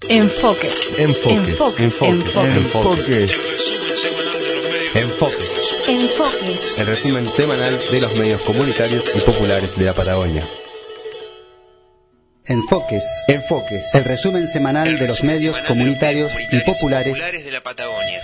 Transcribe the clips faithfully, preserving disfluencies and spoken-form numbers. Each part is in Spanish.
Enfoques. Enfoques. Enfoques. Enfoques. Enfoques. Enfoques. Enfoques. El resumen semanal de los medios comunitarios y populares de la Patagonia. Enfoques. Enfoques. El resumen semanal El de los resumen medios semanal comunitarios de los y medios populares populares de la Patagonia.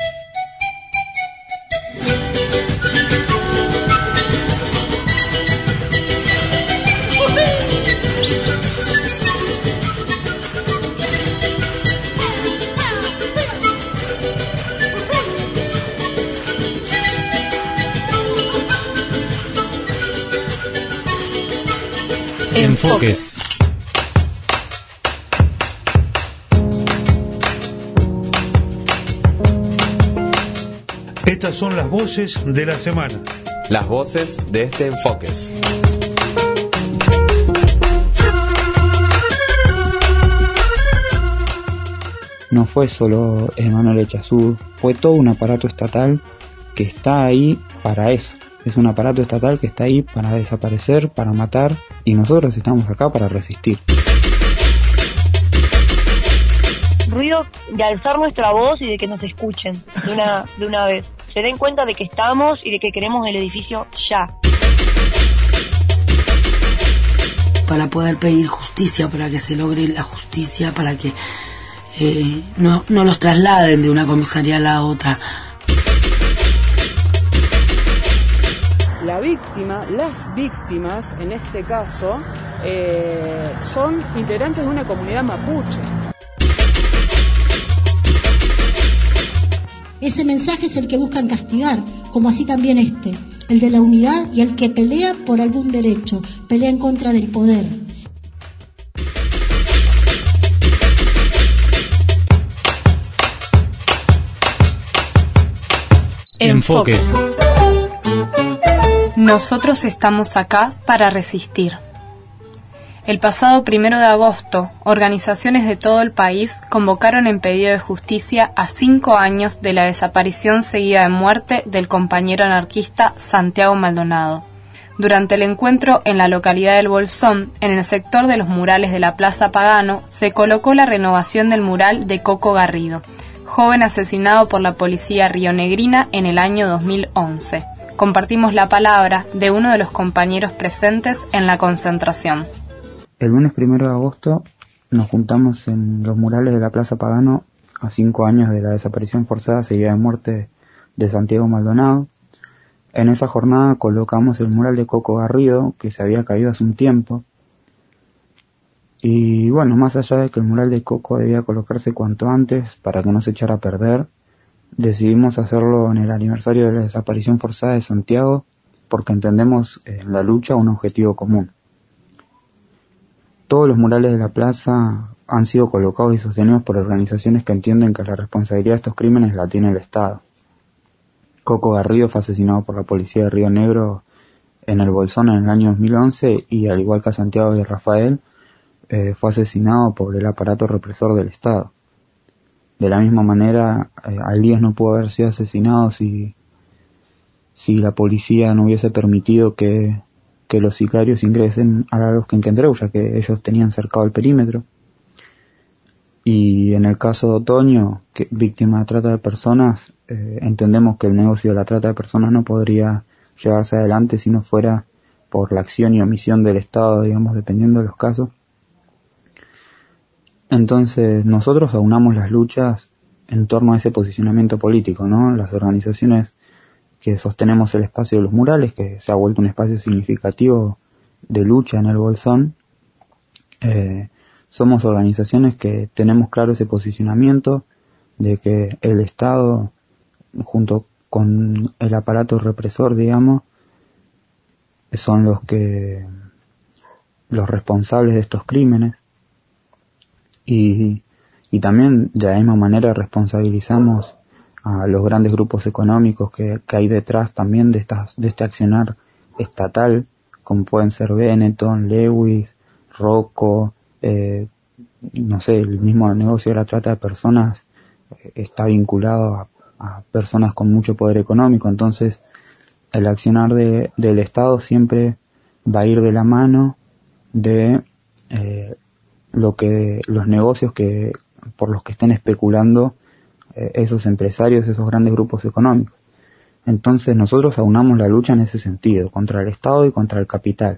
Enfoques. Estas son las voces de la semana. Las voces de este Enfoques. No fue solo Emanuel Echazú, fue todo un aparato estatal que está ahí para eso. Es un aparato estatal que está ahí para desaparecer, para matar, y nosotros estamos acá para resistir. Ruido de alzar nuestra voz y de que nos escuchen de una, de una vez. Se den cuenta de que estamos y de que queremos el edificio ya. Para poder pedir justicia, para que se logre la justicia, para que eh, no, no los trasladen de una comisaría a la otra. La víctima, las víctimas, en este caso, eh, son integrantes de una comunidad mapuche. Ese mensaje es el que buscan castigar, como así también este, el de la unidad y el que pelea por algún derecho, pelea en contra del poder. Enfoques. Nosotros estamos acá para resistir. El pasado primero de agosto, organizaciones de todo el país convocaron en pedido de justicia a cinco años de la desaparición seguida de muerte del compañero anarquista Santiago Maldonado. Durante el encuentro en la localidad del Bolsón, en el sector de los murales de la Plaza Pagano, se colocó la renovación del mural de Coco Garrido, joven asesinado por la policía rionegrina en el año dos mil once. Compartimos la palabra de uno de los compañeros presentes en la concentración. El lunes primero de agosto nos juntamos en los murales de la Plaza Pagano a cinco años de la desaparición forzada seguida de muerte de Santiago Maldonado. En esa jornada colocamos el mural de Coco Garrido, que se había caído hace un tiempo. Y bueno, más allá de que el mural de Coco debía colocarse cuanto antes para que no se echara a perder, decidimos hacerlo en el aniversario de la desaparición forzada de Santiago porque entendemos en la lucha un objetivo común. Todos los murales de la plaza han sido colocados y sostenidos por organizaciones que entienden que la responsabilidad de estos crímenes la tiene el Estado. Coco Garrido fue asesinado por la policía de Río Negro en el Bolsón en el año dos mil once y, al igual que a Santiago y Rafael, eh, fue asesinado por el aparato represor del Estado. De la misma manera, eh, Alías no pudo haber sido asesinado si, si la policía no hubiese permitido que que los sicarios ingresen a la Losquenquendreu, ya que ellos tenían cercado el perímetro. Y en el caso de Otoño, que víctima de trata de personas, eh, entendemos que el negocio de la trata de personas no podría llevarse adelante si no fuera por la acción y omisión del Estado, digamos, dependiendo de los casos. Entonces, nosotros aunamos las luchas en torno a ese posicionamiento político, ¿no? Las organizaciones que sostenemos el espacio de los murales, que se ha vuelto un espacio significativo de lucha en el Bolsón, eh, somos organizaciones que tenemos claro ese posicionamiento de que el Estado, junto con el aparato represor, digamos, son los que los responsables de estos crímenes, y, y también de la misma manera responsabilizamos a los grandes grupos económicos que, que hay detrás también de estas, de este accionar estatal, como pueden ser Benetton, Lewis, Rocco, eh, no sé, el mismo negocio de la trata de personas eh, está vinculado a, a personas con mucho poder económico. Entonces el accionar de, del Estado siempre va a ir de la mano de eh, lo que los negocios que por los que estén especulando eh, esos empresarios, esos grandes grupos económicos. Entonces nosotros aunamos la lucha en ese sentido, contra el Estado y contra el capital.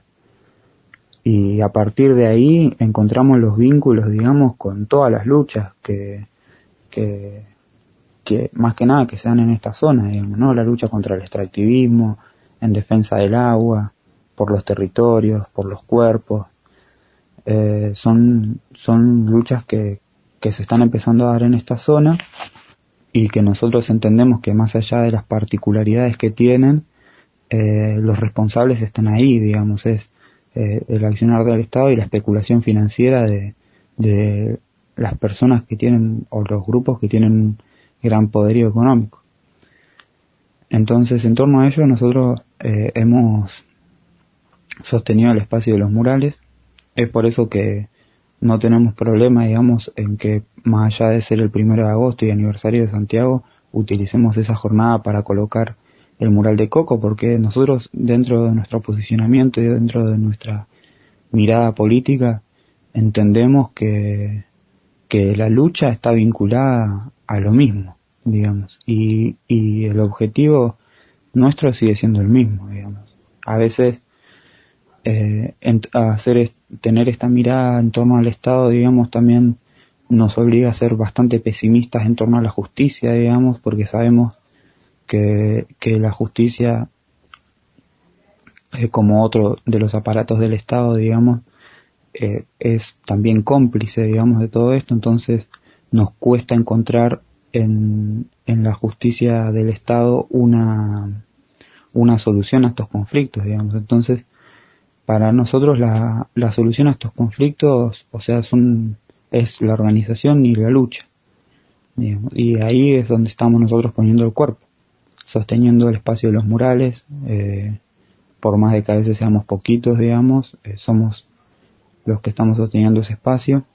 Y a partir de ahí encontramos los vínculos, digamos, con todas las luchas que, que, que más que nada que se dan en esta zona, digamos, ¿no? La lucha contra el extractivismo, en defensa del agua, por los territorios, por los cuerpos. Eh, son, son luchas que, que se están empezando a dar en esta zona y que nosotros entendemos que más allá de las particularidades que tienen, eh, los responsables están ahí, digamos, es eh, el accionar del Estado y la especulación financiera de, de las personas que tienen, o los grupos que tienen gran poderío económico. Entonces, en torno a ello, nosotros eh, hemos sostenido el espacio de los murales. Es por eso que no tenemos problema, digamos, en que más allá de ser el primero de agosto y aniversario de Santiago, utilicemos esa jornada para colocar el mural de Coco, porque nosotros, dentro de nuestro posicionamiento y dentro de nuestra mirada política, entendemos que, que la lucha está vinculada a lo mismo, digamos, y, y el objetivo nuestro sigue siendo el mismo, digamos. A veces eh, en, hacer es, tener esta mirada en torno al Estado, digamos, también nos obliga a ser bastante pesimistas en torno a la justicia, digamos, porque sabemos que, que la justicia, eh, como otro de los aparatos del Estado, digamos, eh, es también cómplice, digamos, de todo esto. Entonces nos cuesta encontrar en, en la justicia del Estado una, una solución a estos conflictos, digamos. Entonces, para nosotros la, la solución a estos conflictos, o sea, son, es la organización y la lucha, digamos, y ahí es donde estamos nosotros poniendo el cuerpo, sosteniendo el espacio de los murales, eh, por más de que a veces seamos poquitos, digamos, eh, somos los que estamos sosteniendo ese espacio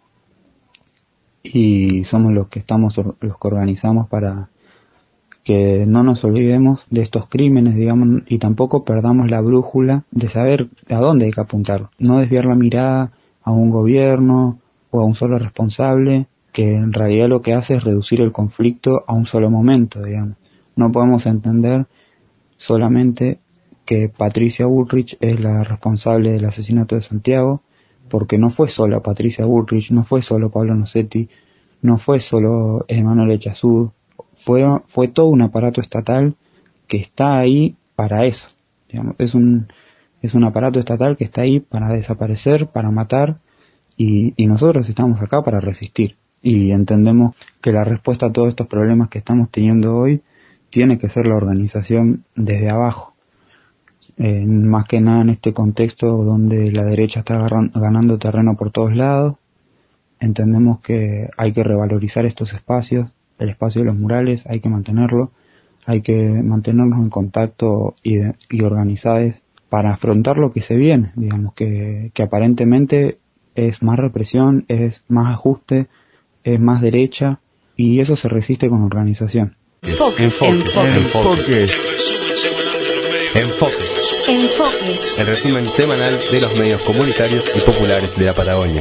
y somos los que estamos, los que organizamos para que no nos olvidemos de estos crímenes, digamos, y tampoco perdamos la brújula de saber a dónde hay que apuntar, no desviar la mirada a un gobierno o a un solo responsable, que en realidad lo que hace es reducir el conflicto a un solo momento, digamos. No podemos entender solamente que Patricia Bullrich es la responsable del asesinato de Santiago, porque no fue solo Patricia Bullrich, no fue solo Pablo Nocetti, no fue solo Emanuel Echazú, fue, fue todo un aparato estatal que está ahí para eso, digamos. Es un, es un aparato estatal que está ahí para desaparecer, para matar, y, y nosotros estamos acá para resistir. Y entendemos que la respuesta a todos estos problemas que estamos teniendo hoy tiene que ser la organización desde abajo. Eh, más que nada en este contexto donde la derecha está agarran, ganando terreno por todos lados, entendemos que hay que revalorizar estos espacios, el espacio de los murales, hay que mantenerlo, hay que mantenernos en contacto y, de, y organizados para afrontar lo que se viene, digamos, que, que aparentemente es más represión, es más ajuste, es más derecha, y eso se resiste con organización. Enfoque. Enfoque. Enfoque. Enfoque. Enfoques. El resumen semanal de los medios comunitarios y populares de la Patagonia.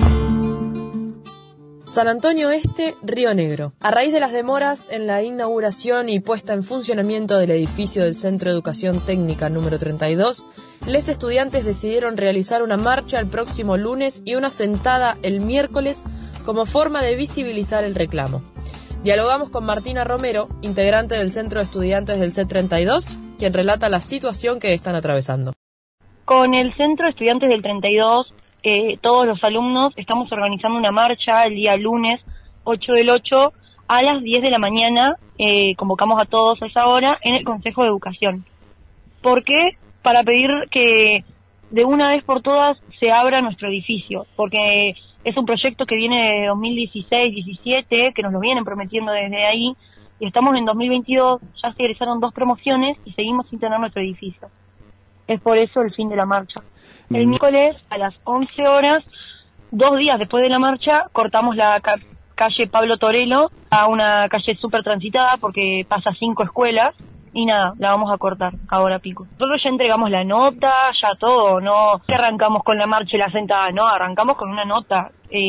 San Antonio Este, Río Negro. A raíz de las demoras en la inauguración y puesta en funcionamiento del edificio del Centro de Educación Técnica número treinta y dos, los estudiantes decidieron realizar una marcha el próximo lunes y una sentada el miércoles como forma de visibilizar el reclamo. Dialogamos con Martina Romero, integrante del Centro de Estudiantes del C treinta y dos, quien relata la situación que están atravesando. Con el Centro de Estudiantes del treinta y dos, eh, todos los alumnos estamos organizando una marcha el día lunes ocho del ocho a las diez de la mañana. Eh, convocamos a todos a esa hora en el Consejo de Educación. ¿Por qué? Para pedir que de una vez por todas se abra nuestro edificio, porque es un proyecto que viene de dos mil dieciséis diecisiete, que nos lo vienen prometiendo desde ahí, y estamos en dos mil veintidós, ya se egresaron dos promociones y seguimos sin tener nuestro edificio. Es por eso el fin de la marcha. El miércoles a las once horas, dos días después de la marcha, cortamos la ca- calle Pablo Torello a una calle súper transitada porque pasa cinco escuelas, y nada, la vamos a cortar ahora pico. Nosotros ya entregamos la nota, ya todo, no arrancamos con la marcha y la sentada, no, arrancamos con una nota, eh,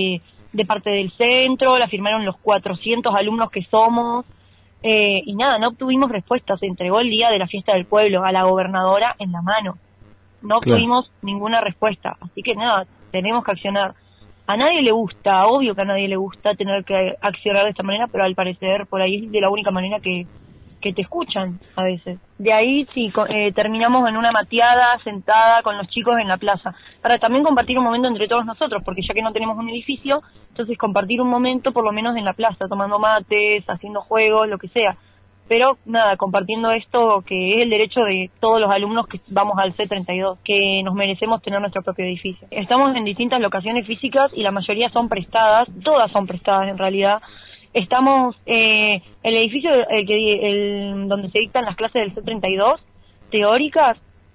de parte del centro, la firmaron los cuatrocientos alumnos que somos, eh, y nada, no obtuvimos respuesta. Se entregó el día de la fiesta del pueblo a la gobernadora en la mano. No obtuvimos claro. ninguna respuesta, así que nada, tenemos que accionar. A nadie le gusta, obvio que a nadie le gusta tener que accionar de esta manera, pero al parecer por ahí es de la única manera que, que te escuchan a veces. De ahí sí, eh, terminamos en una mateada sentada con los chicos en la plaza, para también compartir un momento entre todos nosotros, porque ya que no tenemos un edificio, entonces compartir un momento por lo menos en la plaza, tomando mates, haciendo juegos, lo que sea. Pero nada, compartiendo esto que es el derecho de todos los alumnos que vamos al C treinta y dos, que nos merecemos tener nuestro propio edificio. Estamos en distintas locaciones físicas y la mayoría son prestadas, todas son prestadas en realidad. Estamos, eh, el edificio el que, el, donde se dictan las clases del C treinta y dos, teóricas,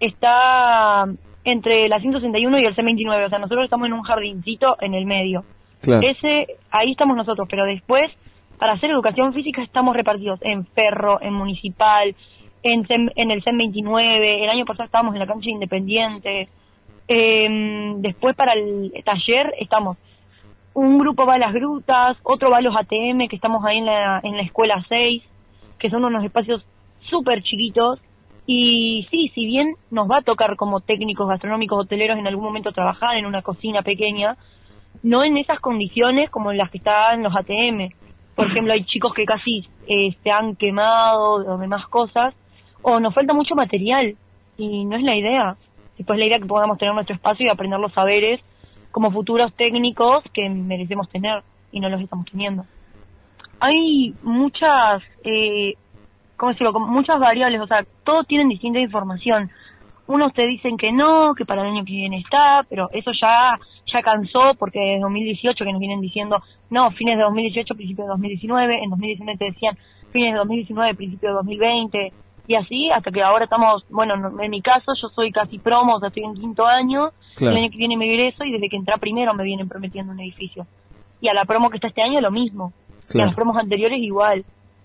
está entre la ciento sesenta y uno y el C veintinueve, o sea, nosotros estamos en un jardincito en el medio. Claro. Ese, ahí estamos nosotros, pero después, para hacer educación física estamos repartidos en Ferro, en Municipal, en, en el C veintinueve, el año pasado estábamos en la cancha Independiente, eh, después para el taller estamos, un grupo va a las grutas, otro va a los A T M, que estamos ahí en la, en la escuela seis, que son unos espacios súper chiquitos, y sí, si bien nos va a tocar como técnicos gastronómicos hoteleros en algún momento trabajar en una cocina pequeña, no en esas condiciones como en las que están los A T M. Por ejemplo, hay chicos que casi eh, se han quemado o demás cosas, o nos falta mucho material, y no es la idea. Después la idea es que podamos tener nuestro espacio y aprender los saberes como futuros técnicos que merecemos tener, y no los estamos teniendo. Hay muchas, eh, ¿cómo decirlo? Como muchas variables, o sea, todos tienen distinta información. Unos te dicen que no, que para el año que viene está, pero eso ya ya cansó, porque desde dos mil dieciocho que nos vienen diciendo, no, fines de dos mil dieciocho, principio de dos mil diecinueve, en dos mil diecinueve te decían fines de dos mil diecinueve, principio de dos mil veinte, y así hasta que ahora estamos, bueno, en mi caso yo soy casi promo, o sea, estoy en quinto año, claro. El año que viene me egreso y desde que entré primero me vienen prometiendo un edificio. Y a la promo que está este año lo mismo, claro. Y a las promos anteriores igual.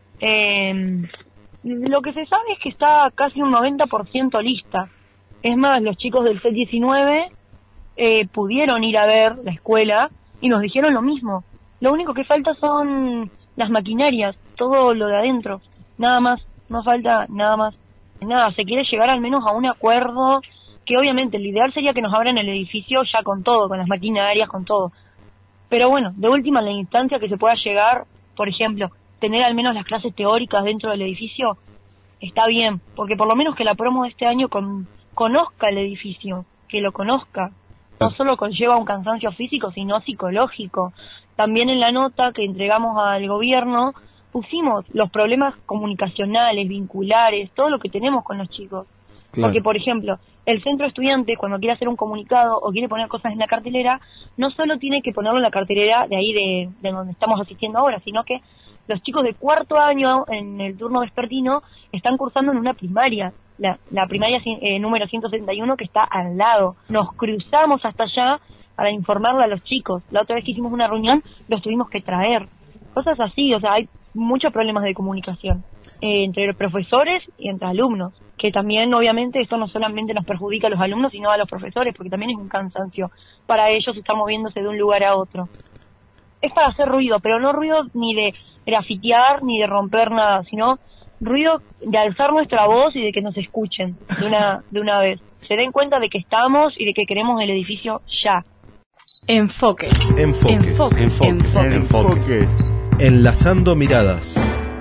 Eh, lo que se sabe es que está casi un noventa por ciento lista. Es más, los chicos del C diecinueve eh, pudieron ir a ver la escuela y nos dijeron lo mismo. Lo único que falta son las maquinarias, todo lo de adentro, nada más, no falta nada más. Nada, se quiere llegar al menos a un acuerdo, que obviamente el ideal sería que nos abran el edificio ya con todo, con las maquinarias, con todo. Pero bueno, de última, en la instancia que se pueda llegar, por ejemplo, tener al menos las clases teóricas dentro del edificio, está bien, porque por lo menos que la promo de este año con, conozca el edificio, que lo conozca. No solo conlleva un cansancio físico, sino psicológico. También en la nota que entregamos al gobierno pusimos los problemas comunicacionales, vinculares, todo lo que tenemos con los chicos. Claro. Porque, por ejemplo, el centro estudiante, cuando quiere hacer un comunicado o quiere poner cosas en la cartelera, no solo tiene que ponerlo en la cartelera de ahí de, de donde estamos asistiendo ahora, sino que los chicos de cuarto año, en el turno vespertino, están cursando en una primaria. La, la primaria eh, número ciento setenta y uno, que está al lado. Nos cruzamos hasta allá para informarle a los chicos. La otra vez que hicimos una reunión, los tuvimos que traer. Cosas así, o sea, hay muchos problemas de comunicación eh, entre los profesores y entre alumnos, que también obviamente esto no solamente nos perjudica a los alumnos, sino a los profesores, porque también es un cansancio para ellos estar moviéndose de un lugar a otro. Es para hacer ruido, pero no ruido ni de grafitear ni de romper nada, sino ruido de alzar nuestra voz y de que nos escuchen de una de una vez. Se den cuenta de que estamos y de que queremos el edificio ya. Enfoques. Enfoques. Enfoques. Enfoques. Enfoques. Enfoques. Enlazando miradas.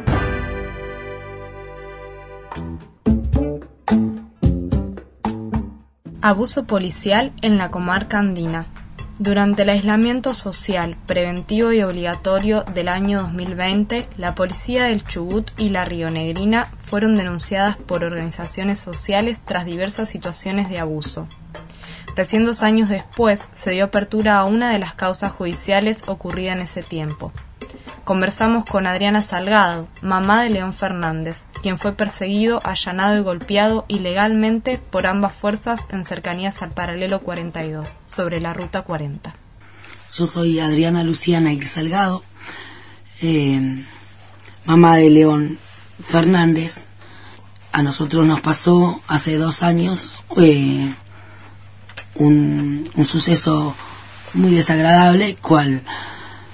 Abuso policial en la comarca andina. Durante el aislamiento social, preventivo y obligatorio del año dos mil veinte, la policía del Chubut y la Rionegrina fueron denunciadas por organizaciones sociales tras diversas situaciones de abuso. Recién dos años después, se dio apertura a una de las causas judiciales ocurrida en ese tiempo. Conversamos con Adriana Salgado, mamá de León Fernández, quien fue perseguido, allanado y golpeado ilegalmente por ambas fuerzas en cercanías al paralelo cuarenta y dos, sobre la ruta cuarenta. Yo soy Adriana Luciana Ir Salgado, eh, mamá de León Fernández. A nosotros nos pasó hace dos años eh, un, un suceso muy desagradable, cual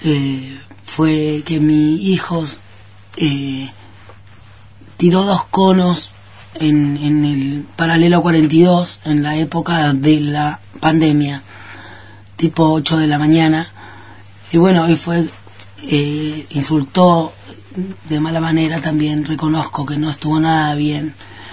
eh, fue que mi hijo eh, tiró dos conos en, en el paralelo cuarenta y dos en la época de la pandemia, tipo ocho de la mañana, y bueno, hoy fue, eh, insultó de mala manera también, reconozco que no estuvo nada bien,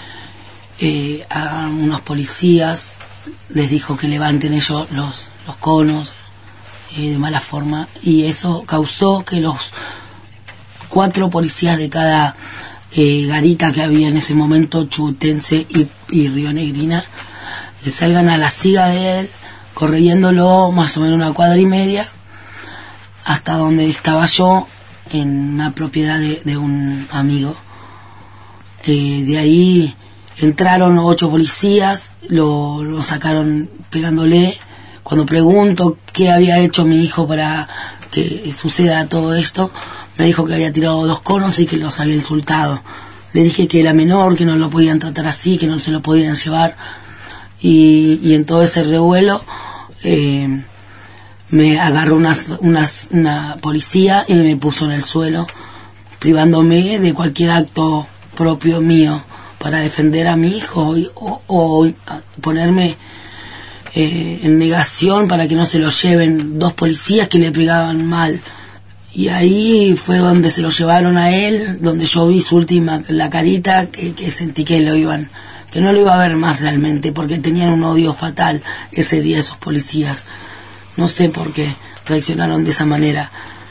eh, a unos policías, les dijo que levanten ellos los, los conos, eh, de mala forma, y eso causó que los cuatro policías de cada eh, garita que había en ese momento, Chubutense y, y Rionegrina, que salgan a la siga de él, corriéndolo más o menos una cuadra y media, hasta donde estaba yo, en una propiedad de, de un amigo. Eh, de ahí entraron ocho policías, lo, lo sacaron pegándole. Cuando pregunto qué había hecho mi hijo para que suceda todo esto, me dijo que había tirado dos conos y que los había insultado. Le dije que era menor, que no lo podían tratar así, que no se lo podían llevar, y, y en todo ese revuelo eh, me agarró unas, unas, una policía y me puso en el suelo, privándome de cualquier acto propio mío para defender a mi hijo, y, o, o ponerme eh, en negación para que no se lo lleven dos policías que le pegaban mal. Y ahí fue donde se lo llevaron a él, donde yo vi su última, la carita, que, que sentí que lo iban, que no lo iba a ver más realmente, porque tenían un odio fatal ese día esos policías. No sé por qué reaccionaron de esa manera.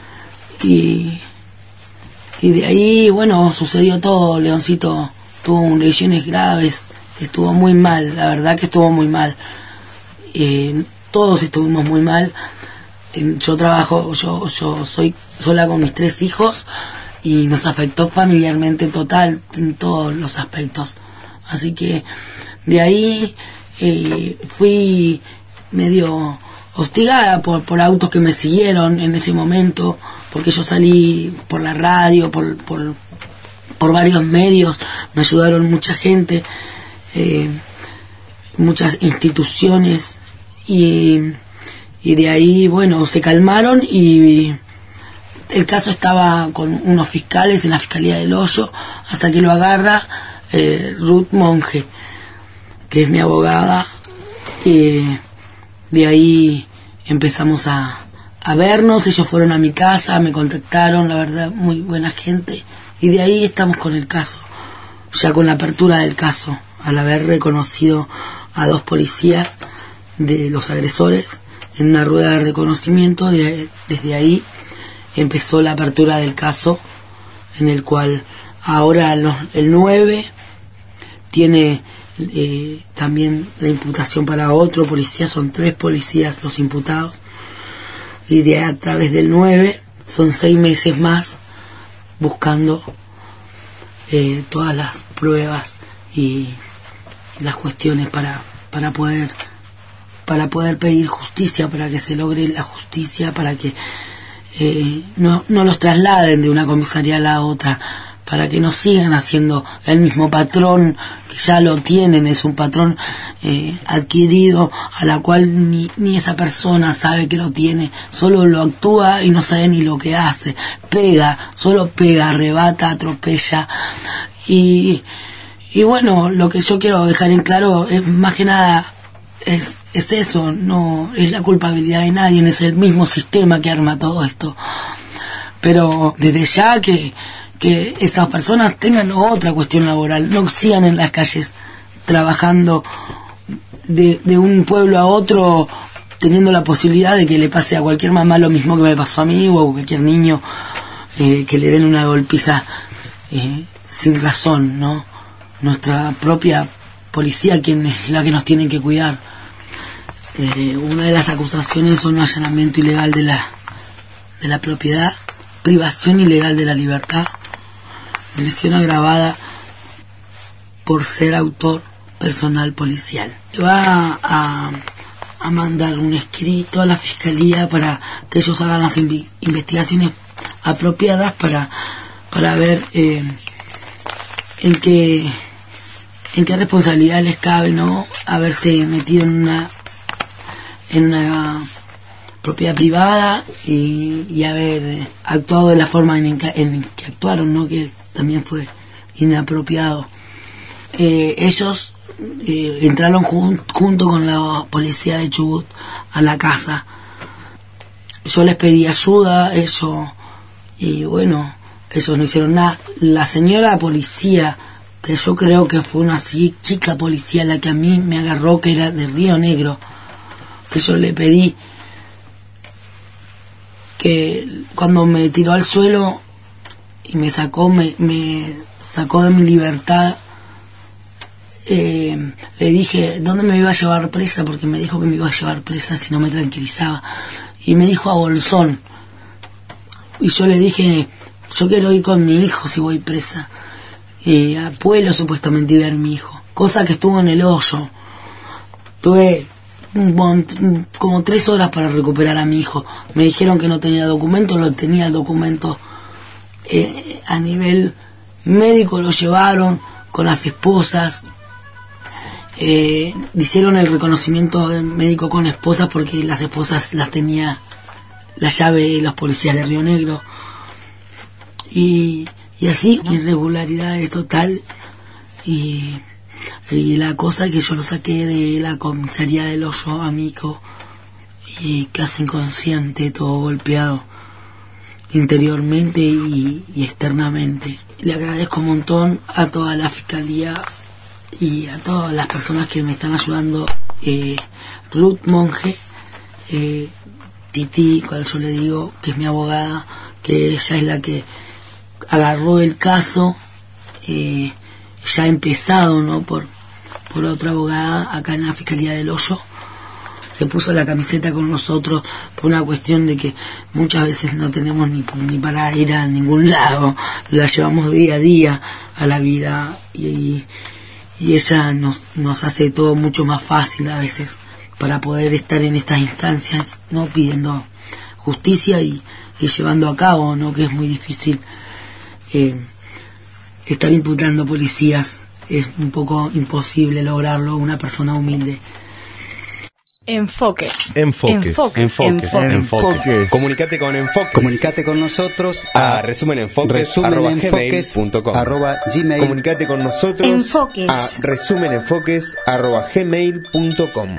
Y, y de ahí, bueno, sucedió todo. Leoncito tuvo lesiones graves, estuvo muy mal, la verdad que estuvo muy mal. Eh, todos estuvimos muy mal. Yo trabajo, yo yo soy sola con mis tres hijos y nos afectó familiarmente total en todos los aspectos. Así que de ahí eh, fui medio hostigada por, por autos que me siguieron en ese momento, porque yo salí por la radio, por, por, por varios medios, me ayudaron mucha gente, eh, muchas instituciones, y... Y de ahí, bueno, se calmaron y el caso estaba con unos fiscales en la Fiscalía del Hoyo, hasta que lo agarra eh, Ruth Monge, que es mi abogada. Y de ahí empezamos a, a vernos, ellos fueron a mi casa, me contactaron, la verdad, muy buena gente. Y de ahí estamos con el caso, ya con la apertura del caso, al haber reconocido a dos policías de los agresores en una rueda de reconocimiento. De, desde ahí empezó la apertura del caso, en el cual ahora los, el nueve tiene eh, también la imputación para otro policía, son tres policías los imputados, y de a través del nueve son seis meses más buscando eh, todas las pruebas y, y las cuestiones para, para poder para poder pedir justicia, para que se logre la justicia, para que eh, no, no los trasladen de una comisaría a la otra, para que no sigan haciendo el mismo patrón, que ya lo tienen, es un patrón eh, adquirido, a la cual ni, ni esa persona sabe que lo tiene, solo lo actúa y no sabe ni lo que hace, pega, solo pega, arrebata, atropella. Y, y bueno, lo que yo quiero dejar en claro es más que nada, es es eso, no es la culpabilidad de nadie, es el mismo sistema que arma todo esto. Pero desde ya que, que esas personas tengan otra cuestión laboral, no sigan en las calles trabajando de, de un pueblo a otro, teniendo la posibilidad de que le pase a cualquier mamá lo mismo que me pasó a mí, o a cualquier niño, eh, que le den una golpiza eh, sin razón, ¿no? Nuestra propia policía, quien es la que nos tiene que cuidar. Eh, una de las acusaciones son un allanamiento ilegal de la de la propiedad, privación ilegal de la libertad, lesión agravada por ser autor personal policial. Va a, a mandar un escrito a la fiscalía para que ellos hagan las inv- investigaciones apropiadas para para ver eh, en qué en qué responsabilidad les cabe, ¿no?, haberse metido en una en una propiedad privada y, y haber actuado de la forma en que, en que actuaron, ¿no? Que también fue inapropiado. Eh, ellos eh, entraron jun, junto con la policía de Chubut a la casa. Yo les pedí ayuda, ellos, y bueno, ellos no hicieron nada. La señora policía, que yo creo que fue una chica policía la que a mí me agarró, que era de Río Negro, que yo le pedí que cuando me tiró al suelo y me sacó, me, me sacó de mi libertad, eh, le dije dónde me iba a llevar presa, porque me dijo que me iba a llevar presa si no me tranquilizaba, y me dijo a Bolsón, y yo le dije yo quiero ir con mi hijo si voy presa, y a Pueblo supuestamente iba a ver mi hijo, cosa que estuvo en el hoyo. Tuve un, como tres horas para recuperar a mi hijo. Me dijeron que no tenía documento, lo tenía el documento eh, a nivel médico, lo llevaron con las esposas, eh, hicieron el reconocimiento del médico con esposas porque las esposas las tenía la llave de los policías de Río Negro, y, y así, irregularidades total. Y Y la cosa que yo lo saqué de la comisaría del Hoyo a mi hijo, y casi inconsciente, todo golpeado interiormente y, y externamente. Le agradezco un montón a toda la fiscalía y a todas las personas que me están ayudando. eh, Ruth Monge, eh, Titi, cual yo le digo que es mi abogada, que ella es la que agarró el caso, eh, ya empezado, ¿no? Por, por otra abogada acá en la Fiscalía del Hoyo. Se puso la camiseta con nosotros por una cuestión de que muchas veces no tenemos ni, ni para ir a ningún lado, la llevamos día a día a la vida, y, y ella nos, nos hace todo mucho más fácil a veces para poder estar en estas instancias, ¿no? Pidiendo justicia y, y llevando a cabo, ¿no? Que es muy difícil. Eh, estar imputando policías es un poco imposible lograrlo, una persona humilde. Enfoques. Enfoques. Enfoques. Enfoques. Enfoques. Enfoques. Comunicate con Enfoques. Comunicate con nosotros a resumenenfoques arroba gmail punto com. arroba gmail. Comunicate con nosotros Enfoques. a resumenenfoques arroba gmail punto com.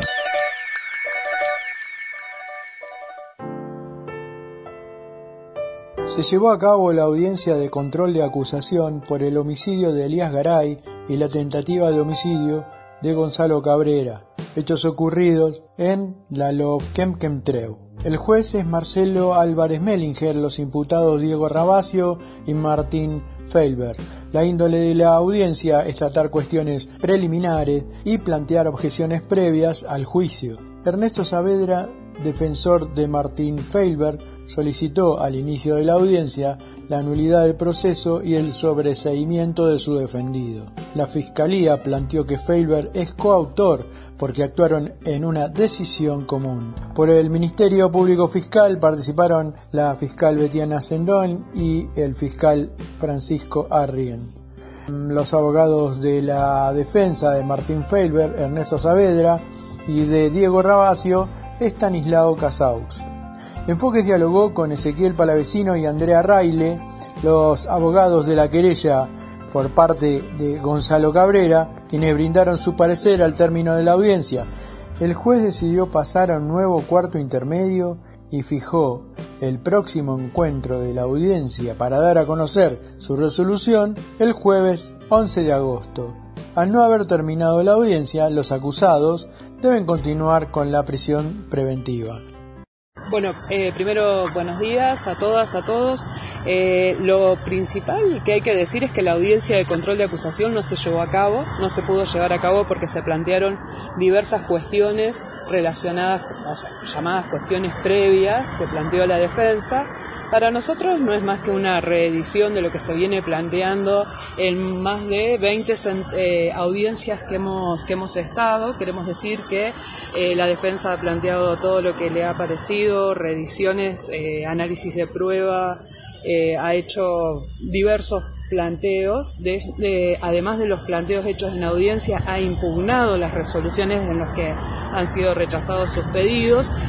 Se llevó a cabo la audiencia de control de acusación por el homicidio de Elías Garay y la tentativa de homicidio de Gonzalo Cabrera, hechos ocurridos en la Lobquem-Quemtreu. El juez es Marcelo Álvarez Mellinger, los imputados Diego Rabacio y Martín Feilberg. La índole de la audiencia es tratar cuestiones preliminares y plantear objeciones previas al juicio. Ernesto Saavedra, defensor de Martín Feilberg, solicitó al inicio de la audiencia la nulidad del proceso y el sobreseimiento de su defendido. La Fiscalía planteó que Feilberg es coautor porque actuaron en una decisión común. Por el Ministerio Público Fiscal participaron la fiscal Betiana Sendón y el fiscal Francisco Arrien. Los abogados de la defensa de Martín Feilberg, Ernesto Saavedra, y de Diego Rabacio, Estanislao Casaux. Enfoques dialogó con Ezequiel Palavecino y Andrea Raile, los abogados de la querella por parte de Gonzalo Cabrera, quienes brindaron su parecer al término de la audiencia. El juez decidió pasar a un nuevo cuarto intermedio y fijó el próximo encuentro de la audiencia para dar a conocer su resolución el jueves once de agosto. Al no haber terminado la audiencia, los acusados deben continuar con la prisión preventiva. Bueno, eh, primero buenos días a todas, a todos. Eh, lo principal que hay que decir es que la audiencia de control de acusación no se llevó a cabo, no se pudo llevar a cabo porque se plantearon diversas cuestiones relacionadas, o sea, llamadas cuestiones previas que planteó la defensa. Para nosotros no es más que una reedición de lo que se viene planteando en más de veinte eh, audiencias que hemos, que hemos estado. Queremos decir que eh, la defensa ha planteado todo lo que le ha parecido, reediciones, eh, análisis de prueba, eh, ha hecho diversos planteos, de, de, además de los planteos hechos en audiencia, ha impugnado las resoluciones en las que han sido rechazados sus pedidos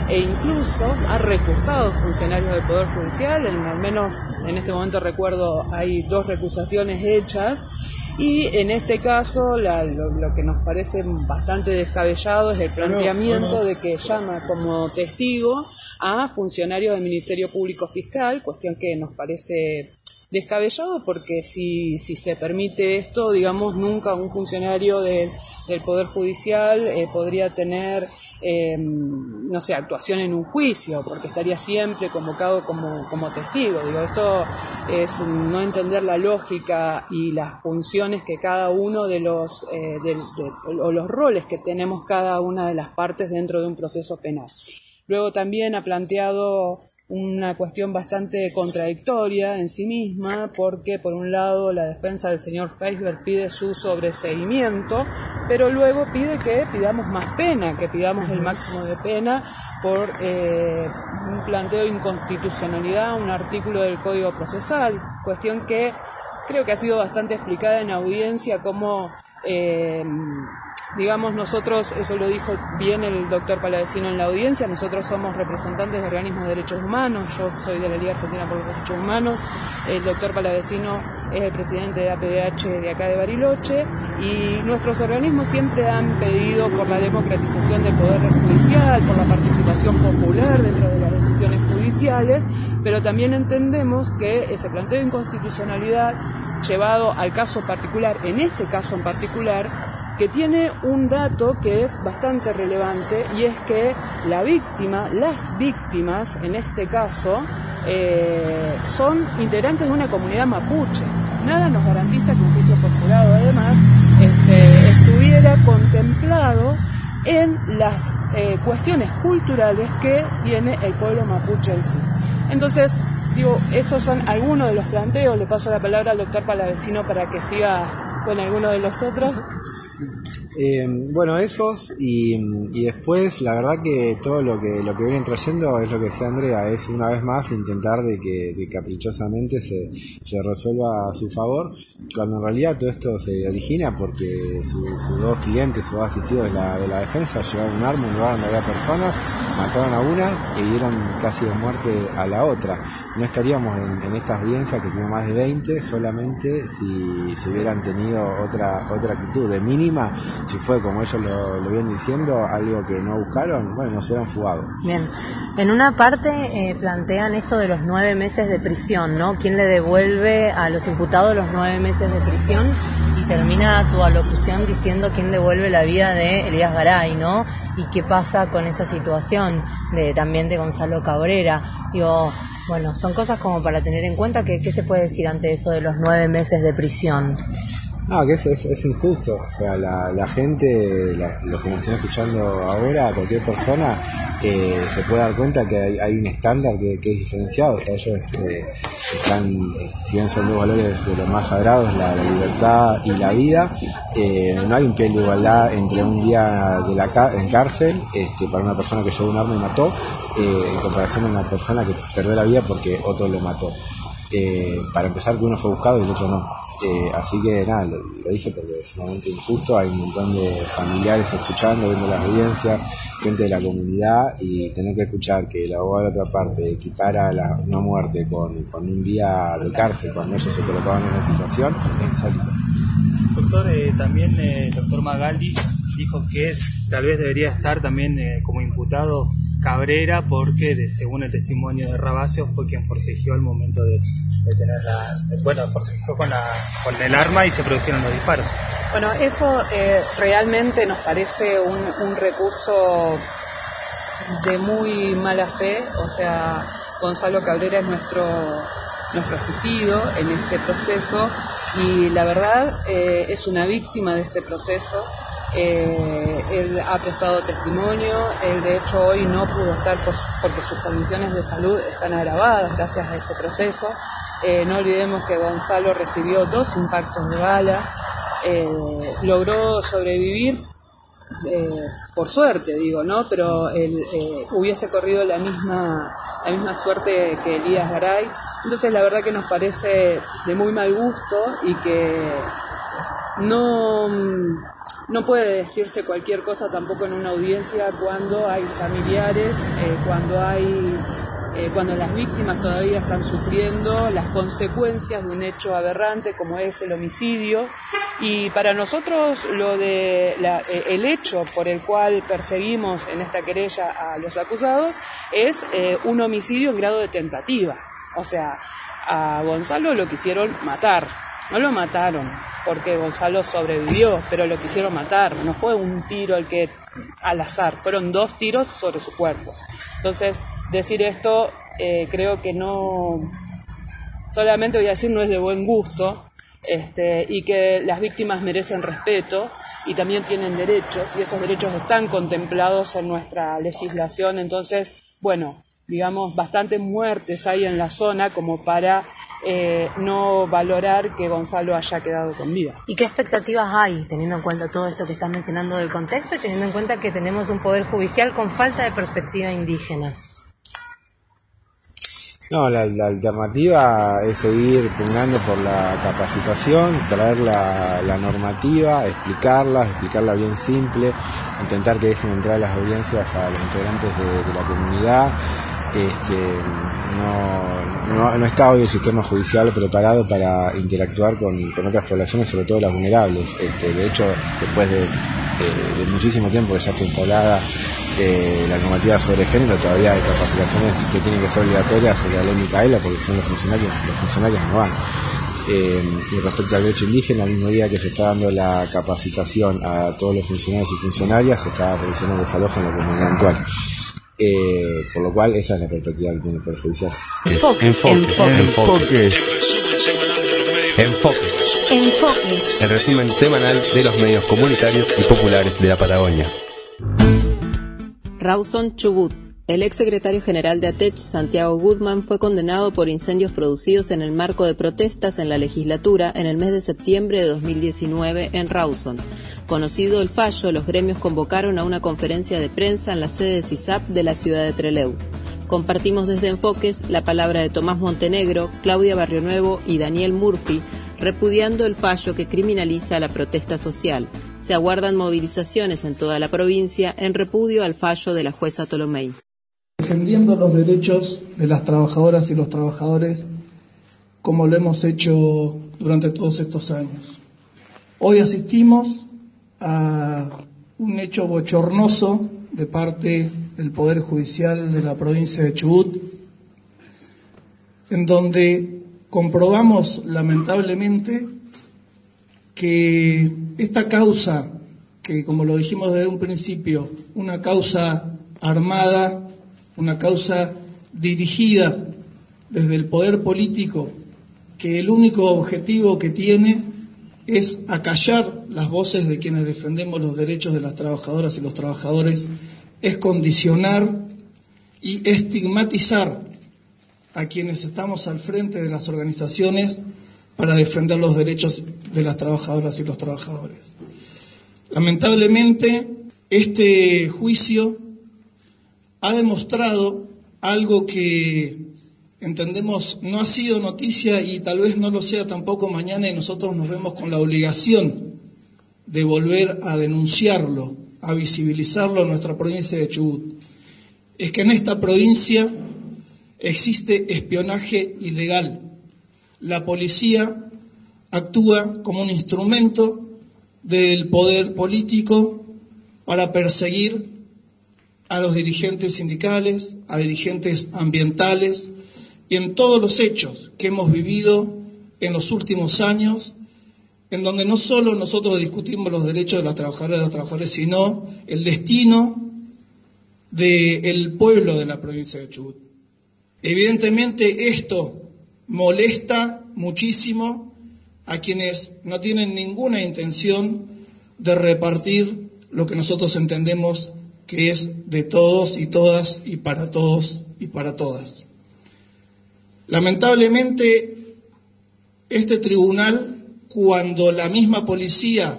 e incluso ha recusado funcionarios del Poder Judicial. En, al menos en este momento recuerdo hay dos recusaciones hechas. Y en este caso la, lo, lo que nos parece bastante descabellado es el planteamiento de que llama como testigo a funcionarios del Ministerio Público Fiscal, cuestión que nos parece descabellado porque si, si se permite esto, digamos, nunca un funcionario de, del Poder Judicial eh, podría tener, eh, no sé, actuación en un juicio, porque estaría siempre convocado como, como testigo. Digo, esto es no entender la lógica y las funciones que cada uno de los, eh, de, de, o los roles que tenemos cada una de las partes dentro de un proceso penal. Luego también ha planteado una cuestión bastante contradictoria en sí misma, porque por un lado la defensa del señor Feisberg pide su sobreseimiento, pero luego pide que pidamos más pena, que pidamos el máximo de pena por eh, un planteo de inconstitucionalidad, un artículo del Código Procesal, cuestión que creo que ha sido bastante explicada en audiencia como... Eh, Digamos, nosotros, eso lo dijo bien el doctor Palavecino en la audiencia, nosotros somos representantes de organismos de derechos humanos, yo soy de la Liga Argentina por los Derechos Humanos, el doctor Palavecino es el presidente de A P D H de acá de Bariloche, y nuestros organismos siempre han pedido por la democratización del Poder Judicial, por la participación popular dentro de las decisiones judiciales, pero también entendemos que ese planteo de inconstitucionalidad llevado al caso particular, en este caso en particular, que tiene un dato que es bastante relevante, y es que la víctima, las víctimas en este caso, eh, son integrantes de una comunidad mapuche. Nada nos garantiza que un juicio por jurado además este, estuviera contemplado en las eh, cuestiones culturales que tiene el pueblo mapuche en sí. Entonces, digo, esos son algunos de los planteos. Le paso la palabra al doctor Palavecino para que siga con alguno de los otros. Eh, bueno, esos y, y después la verdad que todo lo que lo que vienen trayendo es lo que decía Andrea, es una vez más intentar de que de caprichosamente se, se resuelva a su favor, cuando en realidad todo esto se origina porque su, sus dos clientes o asistidos de la, de la defensa llevaron un arma a un lugar donde había personas, mataron a una y dieron casi de muerte a la otra. No estaríamos en, en estas audiencias que tienen más de veinte solamente si, si hubieran tenido otra otra actitud de mínima. Si fue, como ellos lo, lo vienen diciendo, algo que no buscaron, bueno, nos hubieran fugado. Bien, en una parte eh, plantean esto de los nueve meses de prisión, ¿no? ¿Quién le devuelve a los imputados los nueve meses de prisión? Y termina tu alocución diciendo quién devuelve la vida de Elías Garay, ¿no? Y qué pasa con esa situación de también de Gonzalo Cabrera. Digo, bueno, son cosas como para tener en cuenta. que ¿Qué se puede decir ante eso de los nueve meses de prisión? No, que es, es, es injusto, o sea, la, la gente, la, los que nos están escuchando ahora, cualquier persona, eh, se puede dar cuenta que hay, hay un estándar que, que es diferenciado, o sea, ellos eh, están, eh, si bien son dos valores de los más sagrados, la, la libertad y la vida, eh, no hay un pie de igualdad entre un día de la ca- en cárcel este, para una persona que llevó un arma y mató, eh, en comparación a una persona que perdió la vida porque otro lo mató. Eh, para empezar, que uno fue buscado y el otro no. Eh, así que nada, lo, lo dije porque es sumamente injusto. Hay un montón de familiares escuchando, viendo las audiencias, gente de la comunidad, y tener que escuchar que el abogado de la otra parte equipara la, una muerte con, con un día de cárcel cuando ellos se colocaban en esa situación es insólito. Doctor, eh, también eh, el doctor Magaldi dijo que tal vez debería estar también eh, como imputado Cabrera, porque de, según el testimonio de Rabacio fue quien forcejeó al momento de, de tener la, de, bueno, forcejeó con, la, con el arma y se produjeron los disparos. Bueno, eso eh, realmente nos parece un, un recurso de muy mala fe. O sea, Gonzalo Cabrera es nuestro, nuestro asistido en este proceso y la verdad eh, es una víctima de este proceso. Eh, él ha prestado testimonio, él de hecho hoy no pudo estar por, porque sus condiciones de salud están agravadas gracias a este proceso. Eh, no olvidemos que Gonzalo recibió dos impactos de bala, eh, logró sobrevivir, eh, por suerte digo, ¿no? Pero él eh, hubiese corrido la misma, la misma suerte que Elías Garay. Entonces la verdad que nos parece de muy mal gusto y que no... no puede decirse cualquier cosa tampoco en una audiencia cuando hay familiares, eh, cuando hay eh, cuando las víctimas todavía están sufriendo las consecuencias de un hecho aberrante como es el homicidio. Y para nosotros lo de la, eh, el hecho por el cual perseguimos en esta querella a los acusados es eh, un homicidio en grado de tentativa. O sea, a Gonzalo lo quisieron matar, no lo mataron porque Gonzalo sobrevivió, pero lo quisieron matar. No fue un tiro el que al azar, fueron dos tiros sobre su cuerpo. Entonces, decir esto eh, creo que no, solamente voy a decir no es de buen gusto, este, y que las víctimas merecen respeto y también tienen derechos, y esos derechos están contemplados en nuestra legislación. Entonces, bueno, digamos, bastantes muertes hay en la zona como para eh, no valorar que Gonzalo haya quedado con vida. ¿Y qué expectativas hay, teniendo en cuenta todo esto que estás mencionando del contexto y teniendo en cuenta que tenemos un poder judicial con falta de perspectiva indígena? No, la, la alternativa es seguir pugnando por la capacitación, traer la, la normativa, explicarla, explicarla bien simple, intentar que dejen entrar a las audiencias a los integrantes de, de la comunidad. Este, no, no, no está hoy el sistema judicial preparado para interactuar con, con otras poblaciones, sobre todo las vulnerables. Este, de hecho, después de, de, de muchísimo tiempo que ya está instalada eh, la normativa sobre género, todavía hay capacitaciones que tienen que ser obligatorias sobre la ley Micaela, porque son los funcionarios, los funcionarios no van. Eh, y respecto al derecho indígena, al mismo día que se está dando la capacitación a todos los funcionarios y funcionarias, se está produciendo el desalojo en la comunidad actual. Eh, por lo cual esa es la perspectiva que tiene el Poder Judicial. Enfoque, enfoque, enfoque, enfoque, enfoque. El resumen semanal de los medios comunitarios y populares de la Patagonia. Rawson Chubut. El ex secretario general de ATECH, Santiago Guzmán, fue condenado por incendios producidos en el marco de protestas en la legislatura en el mes de septiembre de dos mil diecinueve en Rawson. Conocido el fallo, los gremios convocaron a una conferencia de prensa en la sede de CISAP de la ciudad de Trelew. Compartimos desde Enfoques la palabra de Tomás Montenegro, Claudia Barrionuevo y Daniel Murphy, repudiando el fallo que criminaliza la protesta social. Se aguardan movilizaciones en toda la provincia en repudio al fallo de la jueza Tolomei. Defendiendo los derechos de las trabajadoras y los trabajadores como lo hemos hecho durante todos estos años. Hoy asistimos a un hecho bochornoso de parte del Poder Judicial de la provincia de Chubut, en donde comprobamos lamentablemente que esta causa, que como lo dijimos desde un principio, una causa armada, una causa dirigida desde el poder político, que el único objetivo que tiene es acallar las voces de quienes defendemos los derechos de las trabajadoras y los trabajadores, es condicionar y estigmatizar a quienes estamos al frente de las organizaciones para defender los derechos de las trabajadoras y los trabajadores. Lamentablemente, este juicio ha demostrado algo que entendemos no ha sido noticia y tal vez no lo sea tampoco mañana, y nosotros nos vemos con la obligación de volver a denunciarlo, a visibilizarlo en nuestra provincia de Chubut. Es que en esta provincia existe espionaje ilegal. La policía actúa como un instrumento del poder político para perseguir a los dirigentes sindicales, a dirigentes ambientales, y en todos los hechos que hemos vivido en los últimos años, en donde no solo nosotros discutimos los derechos de las trabajadoras y los trabajadores, sino el destino del pueblo de la provincia de Chubut. Evidentemente esto molesta muchísimo a quienes no tienen ninguna intención de repartir lo que nosotros entendemos que es de todos y todas y para todos y para todas. Lamentablemente, este tribunal, cuando la misma policía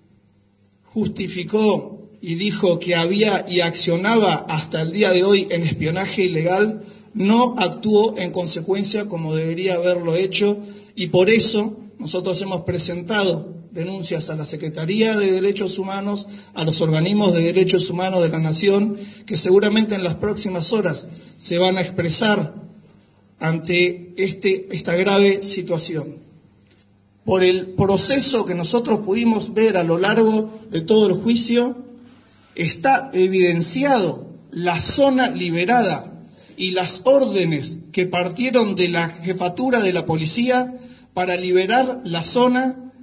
justificó y dijo que había y accionaba hasta el día de hoy en espionaje ilegal, no actuó en consecuencia como debería haberlo hecho, y por eso nosotros hemos presentado denuncias a la Secretaría de Derechos Humanos, a los organismos de derechos humanos de la Nación, que seguramente en las próximas horas se van a expresar ante este, esta grave situación. Por el proceso que nosotros pudimos ver a lo largo de todo el juicio, está evidenciado la zona liberada y las órdenes que partieron de la jefatura de la policía para liberar la zona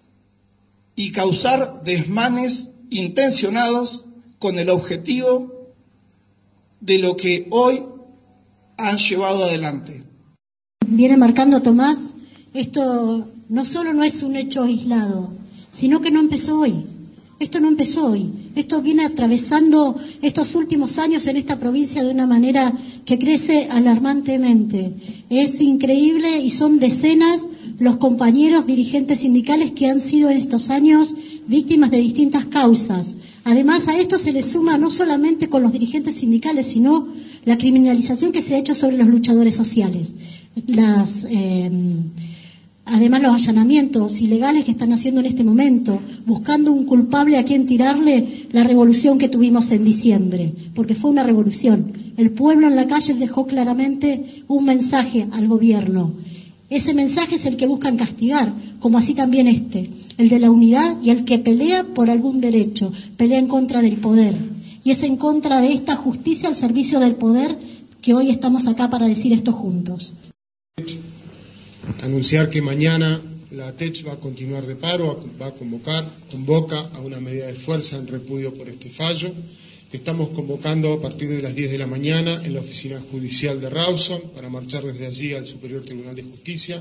y causar desmanes intencionados con el objetivo de lo que hoy han llevado adelante. Viene marcando Tomás, esto no solo no es un hecho aislado, sino que no empezó hoy. Esto no empezó hoy, esto viene atravesando estos últimos años en esta provincia de una manera que crece alarmantemente. Es increíble y son decenas los compañeros dirigentes sindicales que han sido en estos años víctimas de distintas causas. Además, a esto se le suma no solamente con los dirigentes sindicales, sino la criminalización que se ha hecho sobre los luchadores sociales. Las... Eh, Además, los allanamientos ilegales que están haciendo en este momento, buscando un culpable a quien tirarle la revolución que tuvimos en diciembre, porque fue una revolución. El pueblo en la calle dejó claramente un mensaje al gobierno. Ese mensaje es el que buscan castigar, como así también este, el de la unidad y el que pelea por algún derecho, pelea en contra del poder. Y es en contra de esta justicia al servicio del poder que hoy estamos acá para decir esto juntos. Anunciar que mañana la A T E C va a continuar de paro, va a convocar, convoca a una medida de fuerza en repudio por este fallo. Estamos convocando a partir de las diez de la mañana en la oficina judicial de Rawson para marchar desde allí al Superior Tribunal de Justicia,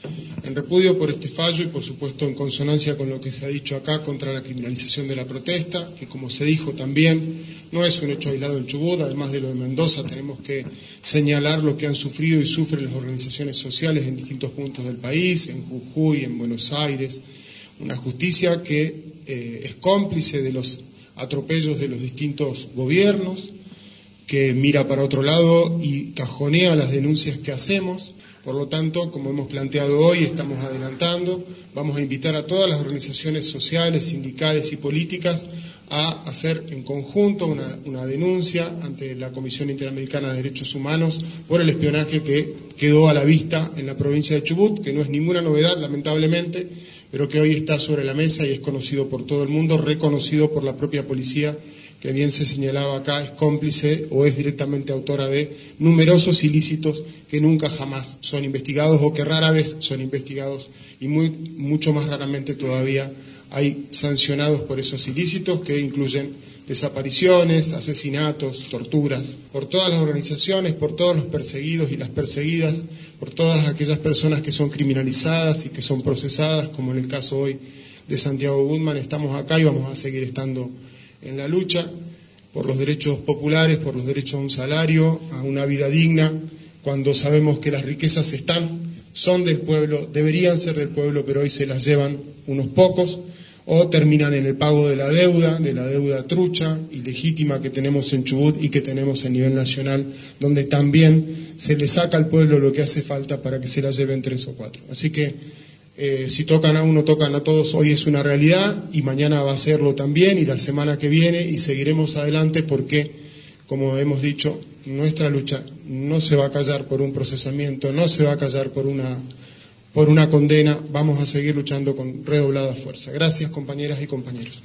en repudio por este fallo y por supuesto en consonancia con lo que se ha dicho acá contra la criminalización de la protesta, que como se dijo también no es un hecho aislado en Chubut. Además de lo de Mendoza, tenemos que señalar lo que han sufrido y sufren las organizaciones sociales en distintos puntos del país, en Jujuy, en Buenos Aires, una justicia que eh, es cómplice de los atropellos de los distintos gobiernos, que mira para otro lado y cajonea las denuncias que hacemos. Por lo tanto, como hemos planteado hoy, estamos adelantando, vamos a invitar a todas las organizaciones sociales, sindicales y políticas a hacer en conjunto una, una denuncia ante la Comisión Interamericana de Derechos Humanos por el espionaje que quedó a la vista en la provincia de Chubut, que no es ninguna novedad, lamentablemente, pero que hoy está sobre la mesa y es conocido por todo el mundo, reconocido por la propia policía, que bien se señalaba acá, es cómplice o es directamente autora de numerosos ilícitos que nunca jamás son investigados o que rara vez son investigados y muy, mucho más raramente todavía hay sancionados por esos ilícitos, que incluyen desapariciones, asesinatos, torturas, por todas las organizaciones, por todos los perseguidos y las perseguidas, por todas aquellas personas que son criminalizadas y que son procesadas, como en el caso hoy de Santiago Gutman. Estamos acá y vamos a seguir estando en la lucha por los derechos populares, por los derechos a un salario, a una vida digna, cuando sabemos que las riquezas están, son del pueblo, deberían ser del pueblo, pero hoy se las llevan unos pocos, o terminan en el pago de la deuda, de la deuda trucha y legítima que tenemos en Chubut y que tenemos a nivel nacional, donde también se le saca al pueblo lo que hace falta para que se la lleven tres o cuatro. Así que eh, si tocan a uno, tocan a todos. Hoy es una realidad y mañana va a serlo también, y la semana que viene, y seguiremos adelante porque, como hemos dicho, nuestra lucha no se va a callar por un procesamiento, no se va a callar por una por una condena. Vamos a seguir luchando con redoblada fuerza. Gracias, compañeras y compañeros.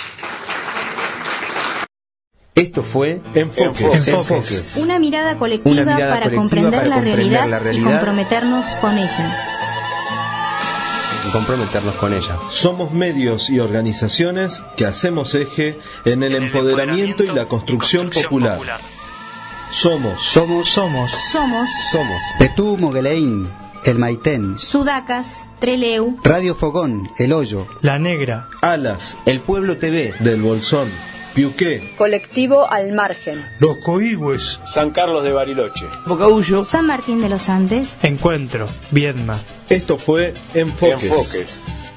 Esto fue Enfoques. Enfoques. Enfoques. Una mirada colectiva, Una mirada para, colectiva comprender, para la, comprender realidad la realidad y comprometernos con ella. Y comprometernos con ella. Somos medios y organizaciones que hacemos eje en el, en el empoderamiento, empoderamiento y la construcción, y construcción popular. popular. Somos. Somos. Somos. Somos. Somos. Petú Mogueleín, El Maitén, Sudacas, Treleu, Radio Fogón, El Hoyo, La Negra, Alas, El Pueblo T V, Del Bolsón, Piuqué, Colectivo Al Margen, Los Coigües, San Carlos de Bariloche, Bocaullo, San Martín de los Andes, Encuentro, Viedma. Esto fue Enfoques. Enfoques.